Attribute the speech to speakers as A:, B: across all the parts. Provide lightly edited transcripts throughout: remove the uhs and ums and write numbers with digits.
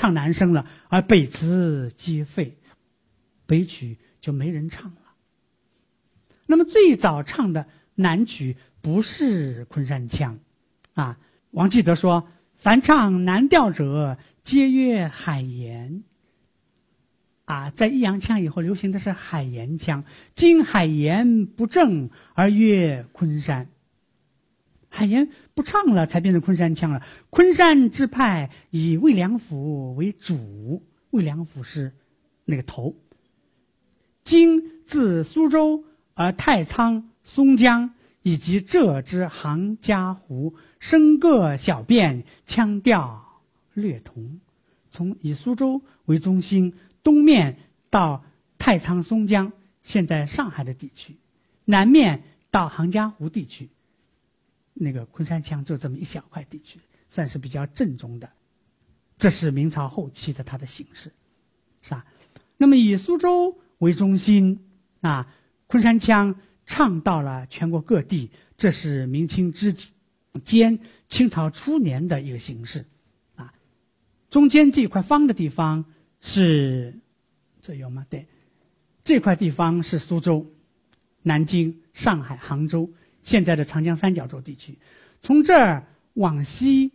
A: 唱男声了，而北词皆废，北曲就没人唱了。那么最早唱的南曲不是昆山腔，啊，王继德说：“凡唱南调者，皆曰海盐。”啊，在益阳腔以后流行的是海盐腔，今海盐不正而曰昆山。海盐不唱了，才变成昆山腔了。昆山之派以魏良辅为主，魏良辅是那个头。今自苏州而太仓、松江以及浙之杭嘉湖，声各小变，腔调略同。从以苏州为中心，东面到太仓、松江，现在上海的地区，南面到杭嘉湖地区，那个昆山腔就这么一小块地区，算是比较正宗的。这是明朝后期的它的形式，是吧？那么以苏州为中心啊，昆山腔唱到了全国各地，这是明清之间清朝初年的一个形式啊。中间这块方的地方是，这有吗？对，这块地方是苏州、南京、上海、杭州，现在的长江三角洲地区。从这儿往西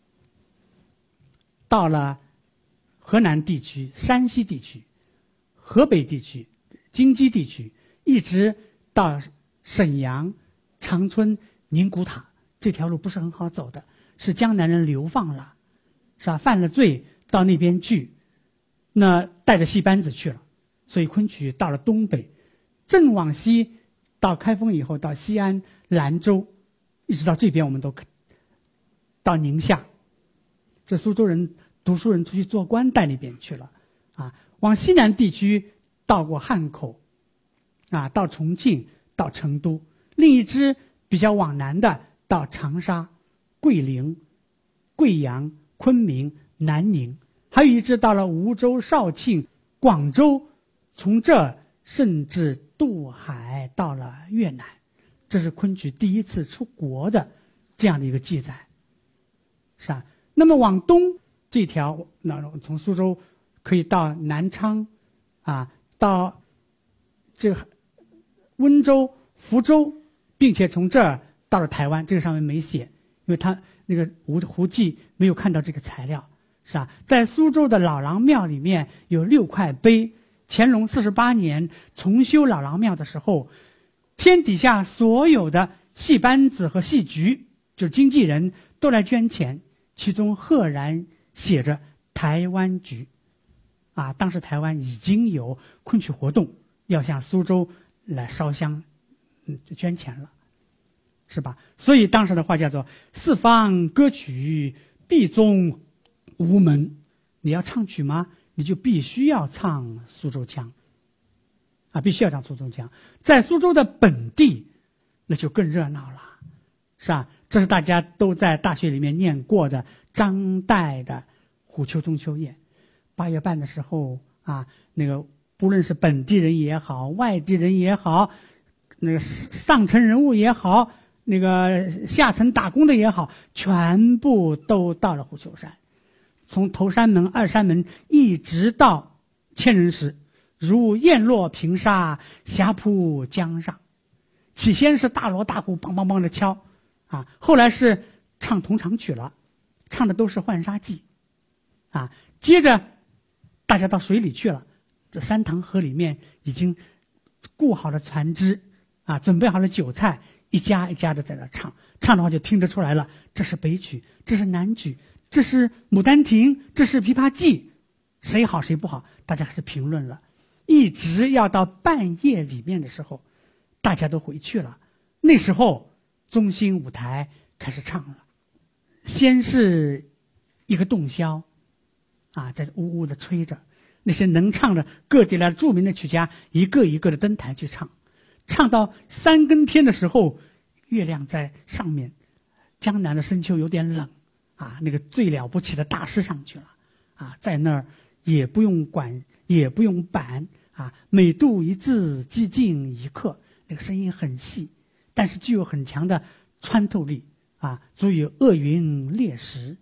A: 到了河南地区、山西地区、河北地区、京畿地区，一直到沈阳、长春、宁古塔。这条路不是很好走的，是江南人流放了，是吧？犯了罪到那边去，那带着戏班子去了，所以昆曲到了东北，正往西到开封以后，到西安、兰州，一直到这边，我们都到宁夏。这苏州人、读书人出去做官，带那边去了啊。往西南地区到过汉口，啊，到重庆，到成都。另一支比较往南的，到长沙、桂林、贵阳、昆明、南宁，还有一支到了梧州、绍兴、广州，从这甚至渡海到了越南。这是昆曲第一次出国的这样的一个记载，是吧？那么往东这条，那从苏州可以到南昌，啊，到这个温州、福州，并且从这儿到了台湾。这个上面没写，因为他那个胡记没有看到这个材料，是吧？在苏州的老郎庙里面有6块碑。乾隆48年重修老郎庙的时候，天底下所有的戏班子和戏局，就是经纪人，都来捐钱，其中赫然写着台湾局，啊，当时台湾已经有昆曲活动，要向苏州来烧香，捐钱了，是吧？所以当时的话叫做四方歌曲，必宗无门。你要唱曲吗？你就必须要唱苏州腔，啊，必须要唱苏州腔。在苏州的本地，那就更热闹了，是吧？这是大家都在大学里面念过的张岱的《虎丘中秋夜》。8月半的时候啊，那个不论是本地人也好，外地人也好，那个上层人物也好，那个下层打工的也好，全部都到了虎丘山。从头山门、二山门一直到千人石，如雁落平沙，霞铺江上。起先是大锣大鼓梆梆梆的敲，啊，后来是唱同场曲了，唱的都是浣纱记，啊，接着大家到水里去了，这三塘河里面已经雇好了船只，啊，准备好了酒菜，一家一家的在那唱，唱的话就听得出来了，这是北曲，这是南曲，这是牡丹亭，这是琵琶记，谁好谁不好，大家开始评论了。一直要到半夜里面的时候，大家都回去了，那时候中心舞台开始唱了。先是一个洞箫，啊，在呜呜的吹着，那些能唱的各地来著名的曲家一个一个的登台去唱，唱到3更天的时候，月亮在上面，江南的深秋有点冷，啊，那个最了不起的大师上去了，啊，在那儿也不用管，也不用板，啊，每度一字，几近一刻，那个声音很细，但是具有很强的穿透力，啊，足以扼云裂石。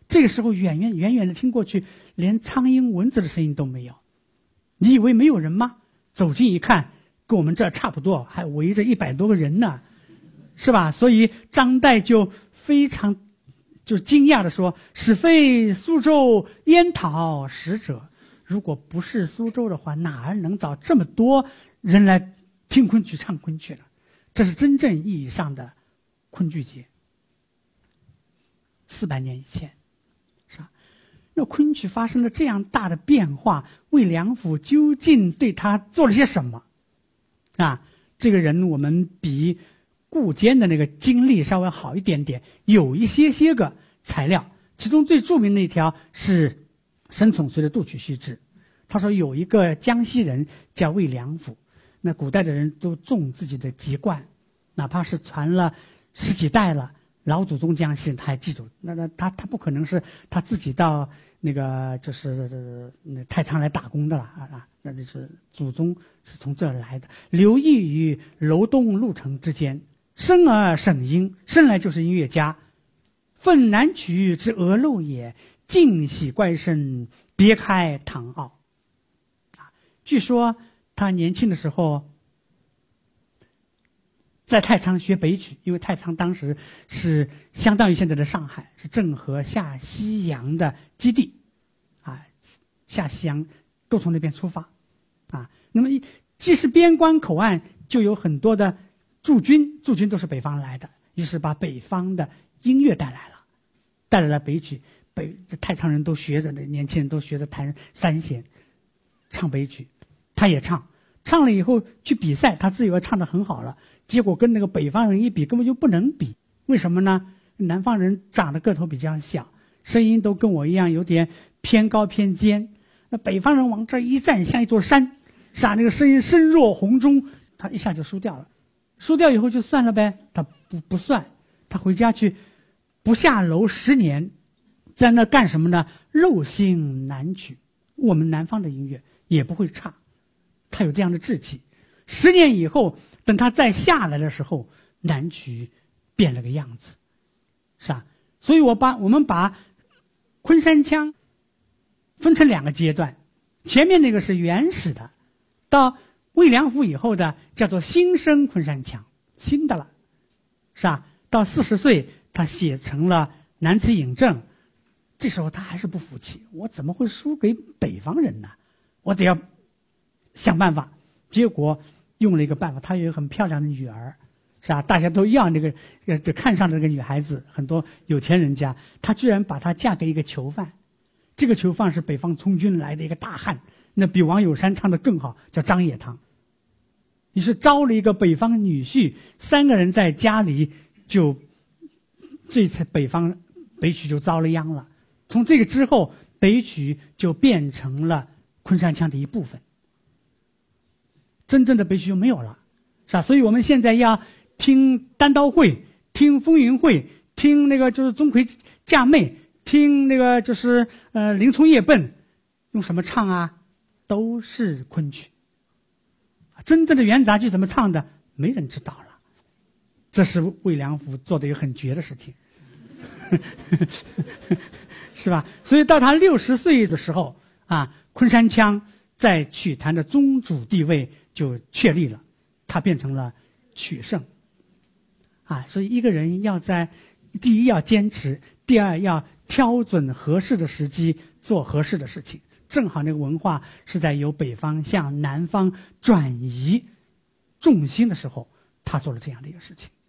A: 这个时候远远的听过去，连苍蝇蚊子的声音都没有。你以为没有人吗？走近一看，跟我们这儿差不多，还围着100多个人呢，是吧？所以张岱就非常惊讶的说：“始非苏州燕讨使者。”如果不是苏州的话，哪儿能找这么多人来听昆曲、唱昆曲呢？这是真正意义上的昆剧节。400年以前，是吧？那昆曲发生了这样大的变化，魏良辅究竟对他做了些什么？啊，这个人我们比顾坚的那个经历稍微好一点点，有一些个材料。其中最著名的一条是申宠随的杜曲须知。他说有一个江西人叫魏良辅，那古代的人都重自己的籍贯，哪怕是传了10几代了，老祖宗江西他还记住。那他不可能是他自己到那个就是太仓来打工的了啊，那就是祖宗是从这儿来的。刘毅于楼东路城之间，生而省音，生来就是音乐家。奋南曲之鹅漏也，尽喜乖声，别开堂傲。据说他年轻的时候在太仓学北曲，因为太仓当时是相当于现在的上海，是郑和下西洋的基地啊，下西洋都从那边出发啊。那么既是边关口岸，就有很多的驻军都是北方来的，于是把北方的音乐带来了北曲。太仓人都学着，年轻人都学着弹三弦，唱北曲。他也唱了以后去比赛，他自以为唱得很好了，结果跟那个北方人一比，根本就不能比。为什么呢？南方人长得个头比较小，声音都跟我一样有点偏高偏尖，那北方人往这一站像一座山，是吧？那个声音声若洪钟，他一下就输掉了。输掉以后就算了呗，他不算，他回家去不下楼10年，在那干什么呢？漏心南曲，我们南方的音乐也不会差。他有这样的志气。10年以后，等他再下来的时候，南曲变了个样子，是吧？所以我们把昆山腔分成2个阶段，前面那个是原始的，到魏良辅以后的叫做新生昆山腔，新的了，是吧？到40岁，他写成了《南词引证》，这时候他还是不服气，我怎么会输给北方人呢？我得要想办法。结果用了一个办法，他有一个很漂亮的女儿，是吧？大家都要那个就看上这个女孩子，很多有钱人家，他居然把她嫁给一个囚犯。这个囚犯是北方从军来的一个大汉，那比王友山唱的更好，叫张野堂。于是招了一个北方女婿，3个人在家里，就这次北曲就遭了殃了。从这个之后，北曲就变成了昆山腔的一部分，真正的北曲就没有了，是吧？所以我们现在要听单刀会，听风云会，听那个就是钟馗嫁妹，听那个就是林冲夜奔，用什么唱啊？都是昆曲。真正的元杂剧怎么唱的，没人知道了。这是魏良辅做的一个很绝的事情，是吧？所以到他60岁的时候啊，昆山腔在曲坛的宗主地位就确立了，他变成了曲圣啊。所以一个人要第一要坚持，第二要挑准合适的时机做合适的事情。正好那个文化是在由北方向南方转移重心的时候，他做了这样的一个事情。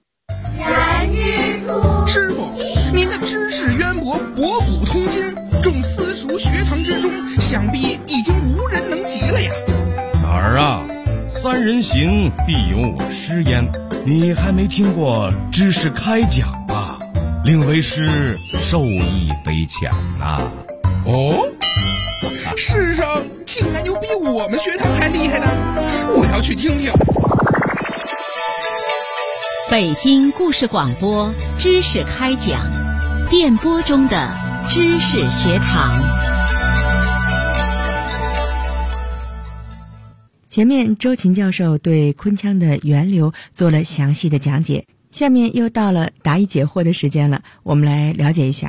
B: 师傅，您的知识渊博，博古通今，众私塾学堂之中，想必已经无人能及了呀。
C: 哪儿啊？3人行，必有我师焉。你还没听过知识开讲吧？令为师受益匪浅呐。
B: 哦，世上竟然有比我们学堂还厉害的，我要去听听。
D: 北京故事广播知识开讲，电波中的知识学堂。
E: 前面周琴教授对昆腔的源流做了详细的讲解，下面又到了答疑解惑的时间了，我们来了解一下啊，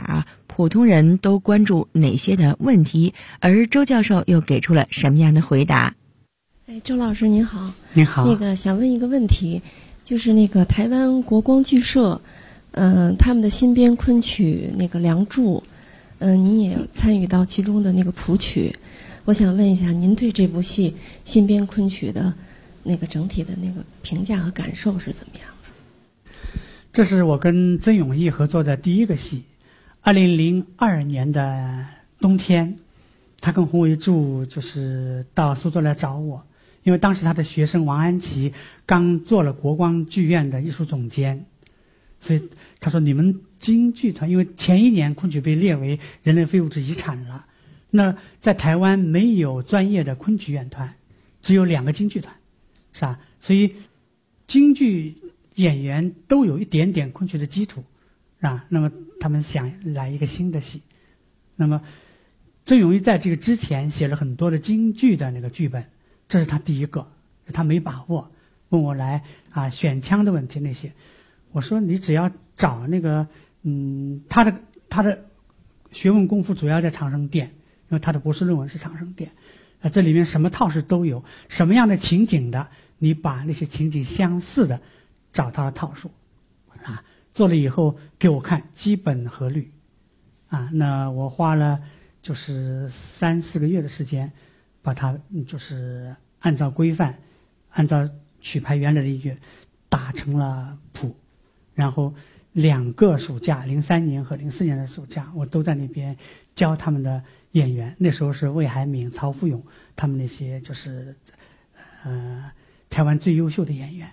E: 普通人都关注哪些的问题，而周教授又给出了什么样的回答？
F: 周老师您好。
A: 您好。
F: 想问一个问题，就是台湾国光剧社，他们的新编昆曲《梁祝》，您也参与到其中的谱曲，我想问一下，您对这部戏新编昆曲的整体的评价和感受是怎么样的？
A: 这是我跟曾永义合作的第一个戏，2002年的冬天，他跟洪维柱就是到苏州来找我。因为当时他的学生王安琪刚做了国光剧院的艺术总监，所以他说你们京剧团，因为前一年昆曲被列为人类非物质遗产了，那在台湾没有专业的昆曲院团，只有2个京剧团，是吧？所以京剧演员都有一点点昆曲的基础，是吧？那么他们想来一个新的戏，那么曾永义在这个之前写了很多的京剧的剧本。这是他第一个，他没把握，问我来选腔的问题那些，我说你只要找他的学问功夫主要在长生殿，因为他的博士论文是长生殿，这里面什么套式都有，什么样的情景的，你把那些情景相似的找到了套数，做了以后给我看基本合律，那我花了就是3-4个月的时间。把它就是按照规范，按照曲牌原来的音乐打成了谱，然后2个暑假，03年和04年的暑假，我都在那边教他们的演员。那时候是魏海敏、曹福勇他们那些就是台湾最优秀的演员，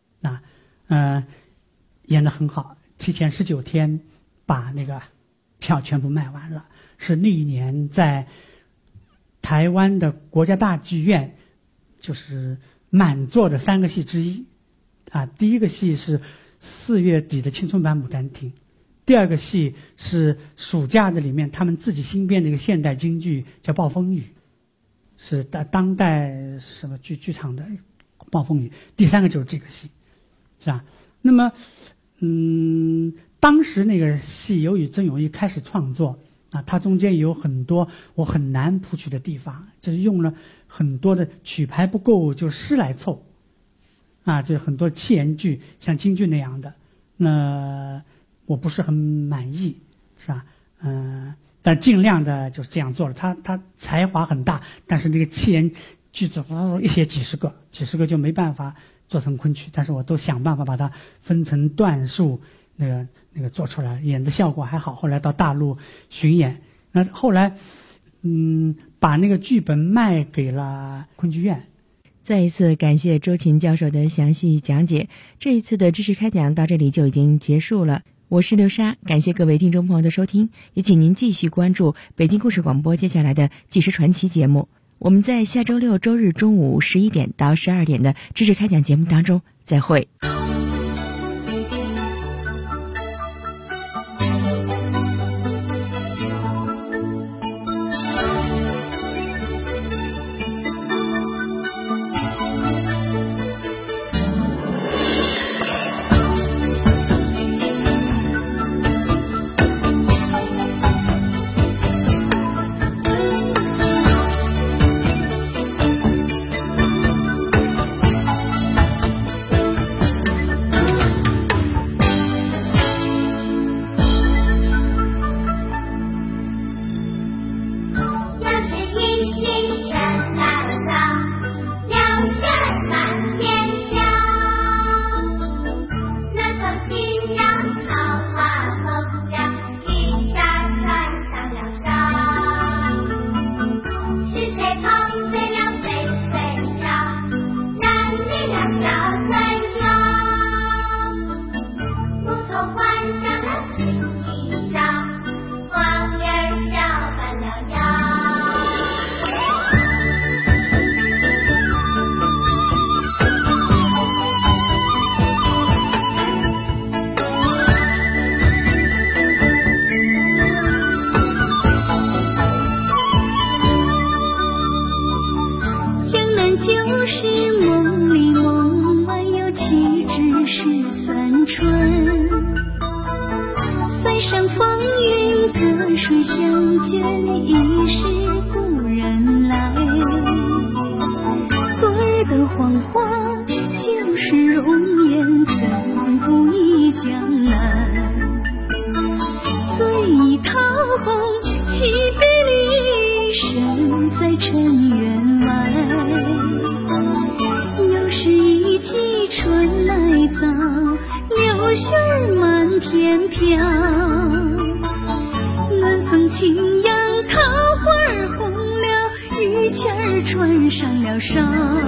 A: 演得很好，提前19天把票全部卖完了，是那一年在台湾的国家大剧院就是满座的3个戏之一，第一个戏是4月底的青春版《牡丹亭》，第二个戏是暑假的里面他们自己新编的一个现代京剧叫《暴风雨》，是当代什么剧场的《暴风雨》，第3个就是这个戏，是吧？那么，当时那个戏由于曾永义开始创作。它中间有很多我很难谱曲的地方，就是用了很多的曲牌不够，就诗来凑，就是很多七言句，像京剧那样的，那我不是很满意，是吧？但尽量的就是这样做了。他才华很大，但是那个七言句子一写几十个就没办法做成昆曲，但是我都想办法把它分成段数。那个做出来，演的效果还好。后来到大陆巡演，那后来，把那个剧本卖给了昆剧院。
E: 再一次感谢周琴教授的详细讲解。这一次的知识开讲到这里就已经结束了。我是刘莎，感谢各位听众朋友的收听，也请您继续关注北京故事广播接下来的纪实传奇节目。我们在下周6、周日中午11点到12点的知识开讲节目当中再会。
G: 三生风云隔水相卷，已是故人来。昨日的黄花，旧时容颜，怎不忆江南？醉意桃红，岂别离，身在尘缘外。又是一季春来早，柳絮儿满天飘。暖风轻扬，桃花儿红了，玉签儿穿上了梢。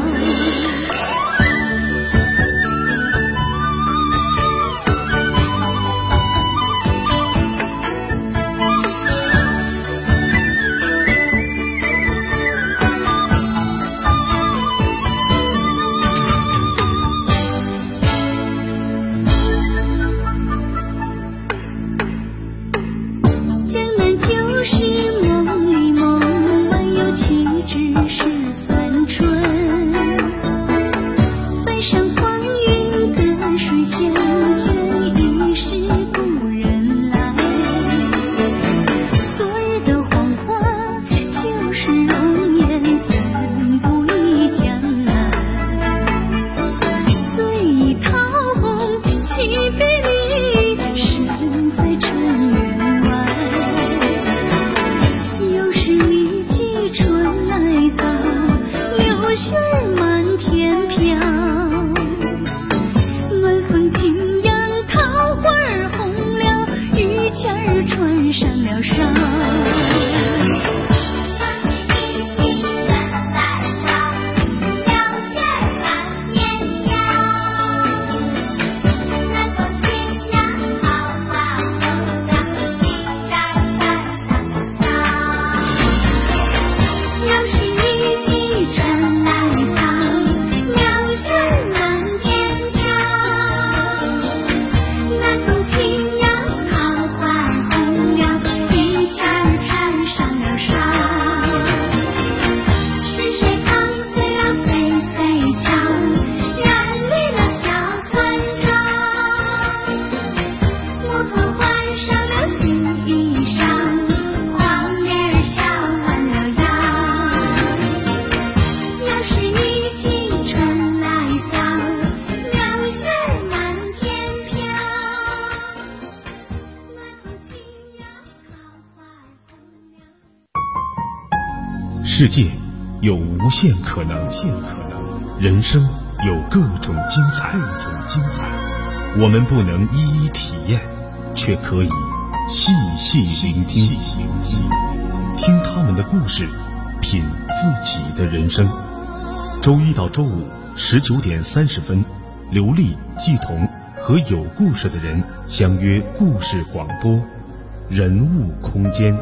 H: 世界有无限可能，人生有各种精彩。我们不能一一体验，却可以细细聆听，听他们的故事，品自己的人生。周一到周五19点30分，刘丽、季彤和有故事的人相约故事广播，人物空间。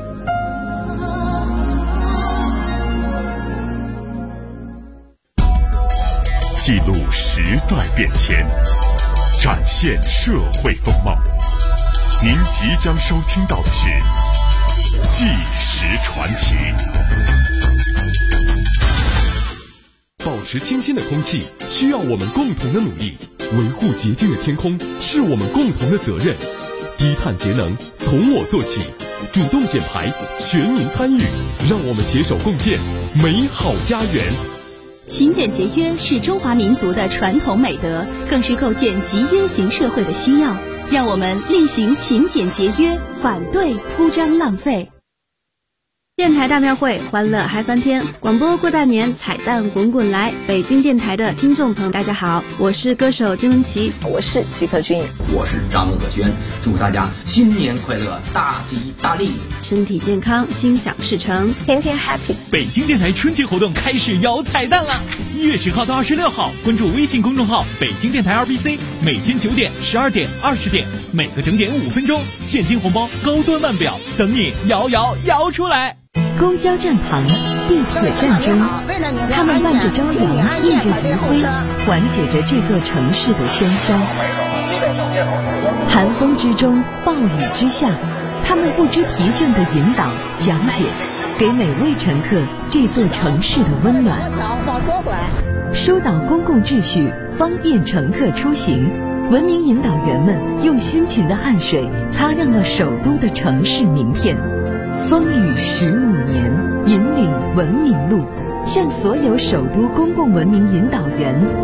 I: 记录时代变迁，展现社会风貌。您即将收听到的是《纪实传奇》。
J: 保持清新的空气需要我们共同的努力，维护洁净的天空是我们共同的责任。低碳节能从我做起，主动减排，全民参与，让我们携手共建美好家园。
K: 勤俭节约是中华民族的传统美德，更是构建集约型社会的需要。让我们厉行勤俭节约，反对铺张浪费。
L: 电台大庙会，欢乐嗨翻天！广播过大年，彩蛋滚滚来！北京电台的听众朋友，大家好，我是歌手金玟岐，
M: 我是齐克君，
N: 我是张鄂轩，祝大家新年快乐，大吉大利，
L: 身体健康，心想事成，
M: 天天 happy。
O: 北京电台春节活动开始摇彩蛋了！1月10号到26号，关注微信公众号北京电台 RBC， 每天9点、12点、20点，每个整点5分钟，现金红包高端腕表，等你摇出来！
D: 公交站旁，地铁站中，他们伴着朝阳，映着余晖，缓解着这座城市的喧嚣。寒风之中，暴雨之下，他们不知疲倦地引导、讲解，给每位乘客这座城市的温暖。疏导公共秩序，方便乘客出行，文明引导员们用辛勤的汗水擦亮了首都的城市名片。 风雨15年，引领文明路，向所有首都公共文明引导员